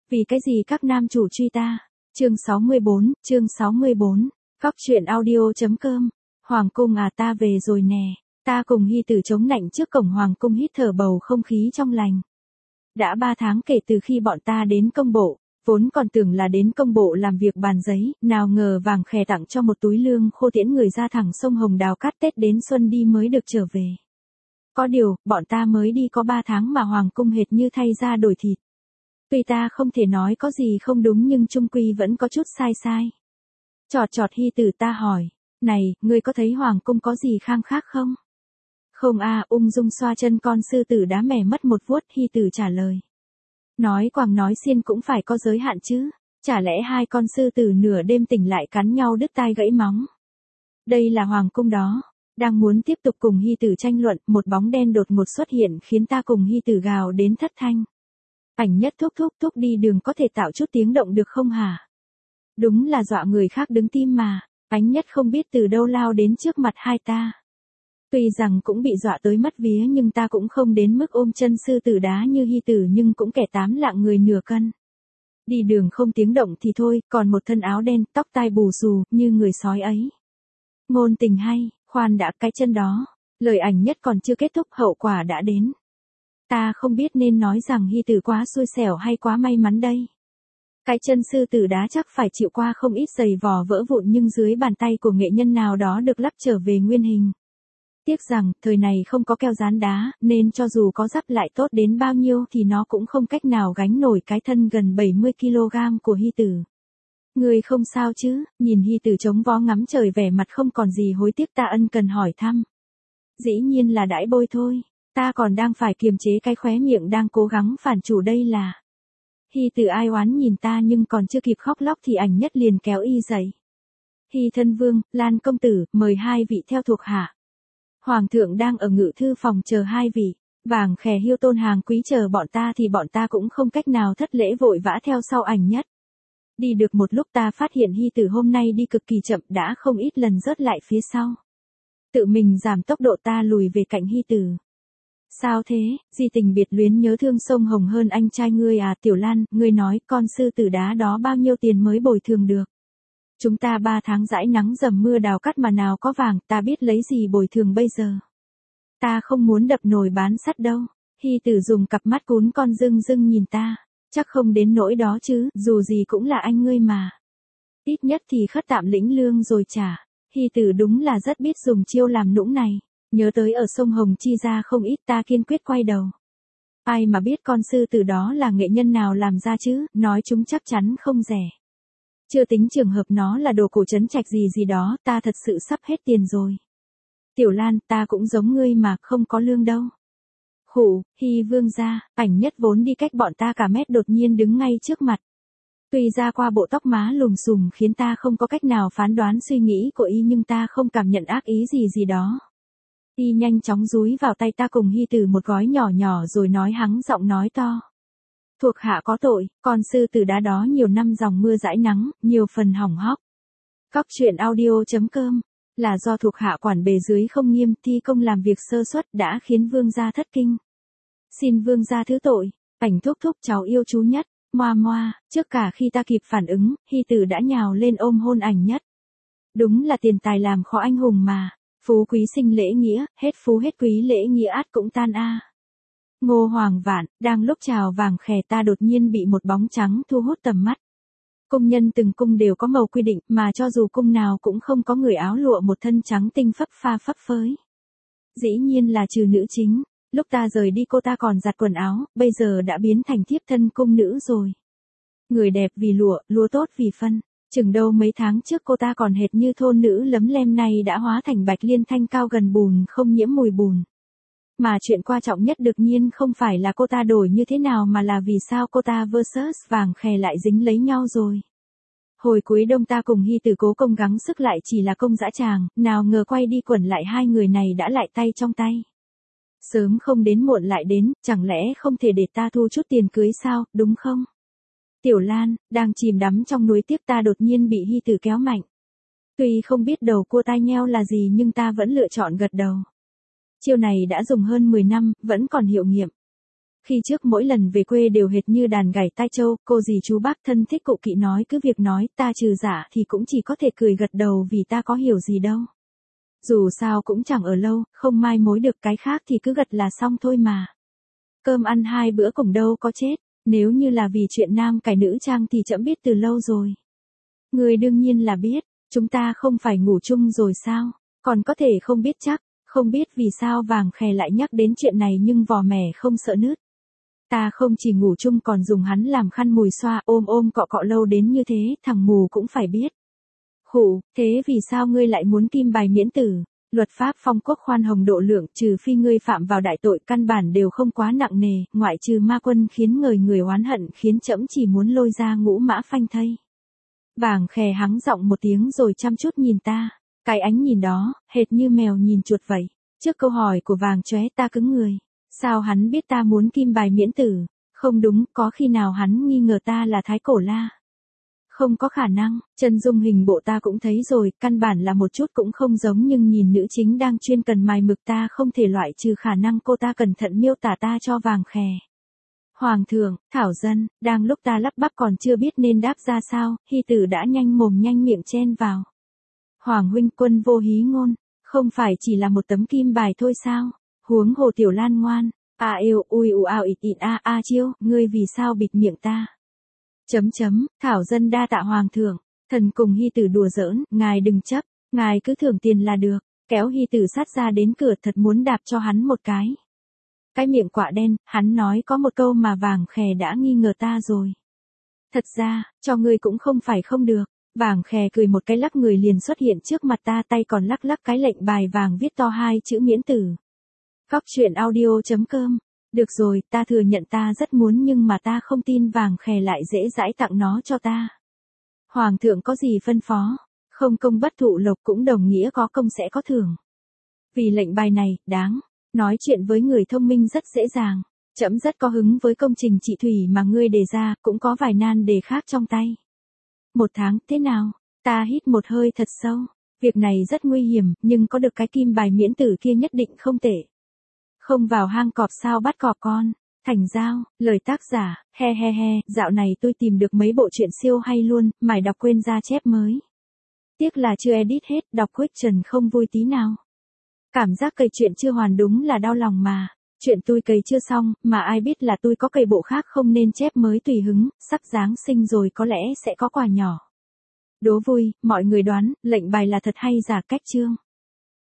Vì cái gì các nam chủ truy ta? Chương 64, Cóc truyện audio.com. Hoàng cung à, ta về rồi nè. Ta cùng Hy Tử chống nạnh trước cổng Hoàng cung hít thở bầu không khí trong lành. Đã 3 tháng kể từ khi bọn ta đến công bộ, vốn còn tưởng là đến công bộ làm việc bàn giấy, nào ngờ Vàng Khè tặng cho một túi lương khô tiễn người ra thẳng sông Hồng Đào cát Tết đến xuân đi mới được trở về. Có điều, bọn ta mới đi có 3 tháng mà Hoàng cung hệt như thay da đổi thịt. Tuy ta không thể nói có gì không đúng nhưng chung quy vẫn có chút sai sai. Chọt Hy Tử, ta hỏi, này, ngươi có thấy Hoàng cung có gì khang khác không? Không a, ung dung xoa chân con sư tử đá mẻ mất một vuốt, Hy Tử trả lời. Nói quàng nói xiên cũng phải có giới hạn chứ, chả lẽ hai con sư tử nửa đêm tỉnh lại cắn nhau đứt tai gãy móng. Đây là Hoàng cung đó. Đang muốn tiếp tục cùng Hy Tử tranh luận, một bóng đen đột ngột xuất hiện khiến ta cùng Hy Tử gào đến thất thanh. Ảnh Nhất thúc đi đường có thể tạo chút tiếng động được không hả? Đúng là dọa người khác đứng tim mà. Ánh Nhất không biết từ đâu lao đến trước mặt hai ta. Tuy rằng cũng bị dọa tới mất vía nhưng ta cũng không đến mức ôm chân sư tử đá như Hy Tử, nhưng cũng kẻ 8 lạng người nửa cân. Đi đường không tiếng động thì thôi, còn một thân áo đen, tóc tai bù xù, như người sói ấy. Ngôn tình hay, khoan đã, cái chân đó. Lời Ảnh Nhất còn chưa kết thúc hậu quả đã đến. Ta không biết nên nói rằng Hy Tử quá xui xẻo hay quá may mắn đây. Cái chân sư tử đá chắc phải chịu qua không ít giày vò vỡ vụn nhưng dưới bàn tay của nghệ nhân nào đó được lắp trở về nguyên hình. Tiếc rằng, thời này không có keo dán đá, nên cho dù có dắp lại tốt đến bao nhiêu thì nó cũng không cách nào gánh nổi cái thân gần 70kg của Hy Tử. Ngươi không sao chứ? Nhìn Hy Tử chống vó ngắm trời vẻ mặt không còn gì hối tiếc, ta ân cần hỏi thăm. Dĩ nhiên là đãi bôi thôi. Ta còn đang phải kiềm chế cái khóe miệng đang cố gắng phản chủ đây là. Hy Tử ai oán nhìn ta nhưng còn chưa kịp khóc lóc thì Ảnh Nhất liền kéo y dậy. Hy thân vương, Lan công tử, mời hai vị theo thuộc hạ. Hoàng thượng đang ở ngự thư phòng chờ hai vị. Vàng Khè Hiêu Tôn hàng quý chờ bọn ta thì bọn ta cũng không cách nào thất lễ vội vã theo sau Ảnh Nhất. Đi được một lúc ta phát hiện Hy Tử hôm nay đi cực kỳ chậm, đã không ít lần rớt lại phía sau. Tự mình giảm tốc độ ta lùi về cạnh Hy Tử. Sao thế, di tình biệt luyến nhớ thương sông Hồng hơn anh trai ngươi à? Tiểu Lan, ngươi nói con sư tử đá đó bao nhiêu tiền mới bồi thường được? Chúng ta 3 tháng dãi nắng dầm mưa đào cát mà nào có vàng, ta biết lấy gì bồi thường bây giờ. Ta không muốn đập nồi bán sắt đâu. Hy Tử dùng cặp mắt cún con rưng rưng nhìn ta. Chắc không đến nỗi đó chứ, dù gì cũng là anh ngươi mà. Ít nhất thì khất tạm lĩnh lương rồi trả. Hy Tử đúng là rất biết dùng chiêu làm nũng này. Nhớ tới ở sông Hồng chi ra không ít, ta kiên quyết quay đầu. Ai mà biết con sư tử đó là nghệ nhân nào làm ra chứ, nói chúng chắc chắn không rẻ. Chưa tính trường hợp nó là đồ cổ trấn trạch gì đó, ta thật sự sắp hết tiền rồi. Tiểu Lan, ta cũng giống ngươi mà, không có lương đâu. Khụ, Hy vương gia, Ảnh Nhất vốn đi cách bọn ta cả mét đột nhiên đứng ngay trước mặt. Tuy ra qua bộ tóc má lùm xùm khiến ta không có cách nào phán đoán suy nghĩ của y nhưng ta không cảm nhận ác ý gì đó. Y nhanh chóng dúi vào tay ta cùng Hy Tử một gói nhỏ rồi nói hắng giọng nói to. Thuộc hạ có tội, con sư tử đá đó nhiều năm dòng mưa dãi nắng, nhiều phần hỏng hóc. Cóc truyện audio.com. Là do thuộc hạ quản bề dưới không nghiêm, thi công làm việc sơ suất đã khiến vương gia thất kinh. Xin vương gia thứ tội. Ảnh thúc cháu yêu chú Nhất. Moa, trước cả khi ta kịp phản ứng, Hy Tử đã nhào lên ôm hôn Ảnh Nhất. Đúng là tiền tài làm khó anh hùng mà. Phú quý sinh lễ nghĩa, hết phú hết quý lễ nghĩa át cũng tan a. Ngô Hoàng Vạn, đang lúc chào Vàng Khè ta đột nhiên bị một bóng trắng thu hút tầm mắt. Cung nhân từng cung đều có màu quy định, mà cho dù cung nào cũng không có người áo lụa một thân trắng tinh phấp phới. Dĩ nhiên là trừ nữ chính. Lúc ta rời đi cô ta còn giặt quần áo, bây giờ đã biến thành thiếp thân cung nữ rồi. Người đẹp vì lụa tốt vì phân. Chừng đâu mấy tháng trước cô ta còn hệt như thôn nữ lấm lem, này đã hóa thành bạch liên thanh cao gần bùn không nhiễm mùi bùn. Mà chuyện quan trọng nhất đương nhiên không phải là cô ta đổi như thế nào mà là vì sao cô ta vs Vàng Khè lại dính lấy nhau rồi. Hồi cuối đông ta cùng Hy Tử cố công gắng sức lại chỉ là công dã tràng, nào ngờ quay đi quẩn lại hai người này đã lại tay trong tay. Sớm không đến muộn lại đến, chẳng lẽ không thể để ta thu chút tiền cưới sao, đúng không? Tiểu Lan, đang chìm đắm trong nuối tiếc ta đột nhiên bị Hy Tử kéo mạnh. Tuy không biết đầu cua tai nheo là gì nhưng ta vẫn lựa chọn gật đầu. Chiêu này đã dùng hơn 10 năm, vẫn còn hiệu nghiệm. Khi trước mỗi lần về quê đều hệt như đàn gảy tai trâu, cô dì chú bác thân thích cụ kỵ nói cứ việc nói, ta trừ dạ thì cũng chỉ có thể cười gật đầu vì ta có hiểu gì đâu. Dù sao cũng chẳng ở lâu, không mai mối được cái khác thì cứ gật là xong thôi mà. Cơm ăn 2 bữa cùng đâu có chết, nếu như là vì chuyện nam cải nữ trang thì trẫm biết từ lâu rồi. Người đương nhiên là biết, chúng ta không phải ngủ chung rồi sao, còn có thể không biết chắc, không biết vì sao Vàng Khè lại nhắc đến chuyện này nhưng vò mẻ không sợ nứt. Ta không chỉ ngủ chung còn dùng hắn làm khăn mùi xoa ôm cọ cọ lâu đến như thế, thằng mù cũng phải biết. Khụ, thế vì sao ngươi lại muốn kim bài miễn tử? Luật pháp phong quốc khoan hồng độ lượng, trừ phi ngươi phạm vào đại tội căn bản đều không quá nặng nề, ngoại trừ ma quân khiến người oán hận khiến trẫm chỉ muốn lôi ra ngũ mã phanh thây. Vàng Khè hắng giọng một tiếng rồi chăm chút nhìn ta. Cái ánh nhìn đó, hệt như mèo nhìn chuột vậy. Trước câu hỏi của Vàng Chóe ta cứng người. Sao hắn biết ta muốn kim bài miễn tử? Không đúng, có khi nào hắn nghi ngờ ta là Thái Cổ La? Không có khả năng, chân dung hình bộ ta cũng thấy rồi, căn bản là một chút cũng không giống nhưng nhìn nữ chính đang chuyên cần mài mực ta không thể loại trừ khả năng cô ta cẩn thận miêu tả ta cho Vàng Khè. Hoàng thượng, thảo dân, đang lúc ta lắp bắp còn chưa biết nên đáp ra sao, Hy Tử đã nhanh mồm nhanh miệng chen vào. Hoàng huynh quân vô hí ngôn, không phải chỉ là một tấm kim bài thôi sao? Huống hồ Tiểu Lan ngoan, a yêu ui u ao ịt ịt a chiêu, ngươi vì sao bịt miệng ta? Thảo dân đa tạ hoàng thượng, thần cùng Hy Tử đùa giỡn, ngài đừng chấp, ngài cứ thưởng tiền là được, kéo Hy Tử sát ra đến cửa thật muốn đạp cho hắn một cái. Cái miệng quạ đen, hắn nói có một câu mà Vàng Khè đã nghi ngờ ta rồi. Thật ra, cho ngươi cũng không phải không được. Vàng Khè cười một cái lắc người liền xuất hiện trước mặt ta, tay còn lắc lắc cái lệnh bài vàng viết to 2 chữ miễn tử. Góc truyện audio.com. Được rồi, ta thừa nhận ta rất muốn nhưng mà ta không tin Vàng Khè lại dễ dãi tặng nó cho ta. Hoàng thượng có gì phân phó? Không công bất thụ lộc cũng đồng nghĩa có công sẽ có thưởng. Vì lệnh bài này, đáng. Nói chuyện với người thông minh rất dễ dàng. Trẫm rất có hứng với công trình trị thủy mà ngươi đề ra, cũng có vài nan đề khác trong tay. 1 tháng, thế nào? Ta hít một hơi thật sâu. Việc này rất nguy hiểm, nhưng có được cái kim bài miễn tử kia nhất định không tệ. Không vào hang cọp sao bắt cọp con. Thành giao, lời tác giả, he, dạo này tôi tìm được mấy bộ truyện siêu hay luôn, mải đọc quên ra chép mới. Tiếc là chưa edit hết, đọc question không vui tí nào. Cảm giác cày chuyện chưa hoàn đúng là đau lòng mà. Chuyện tôi cày chưa xong, mà ai biết là tôi có cày bộ khác không nên chép mới tùy hứng, sắp Giáng sinh rồi có lẽ sẽ có quà nhỏ. Đố vui, mọi người đoán, lệnh bài là thật hay giả cách chương.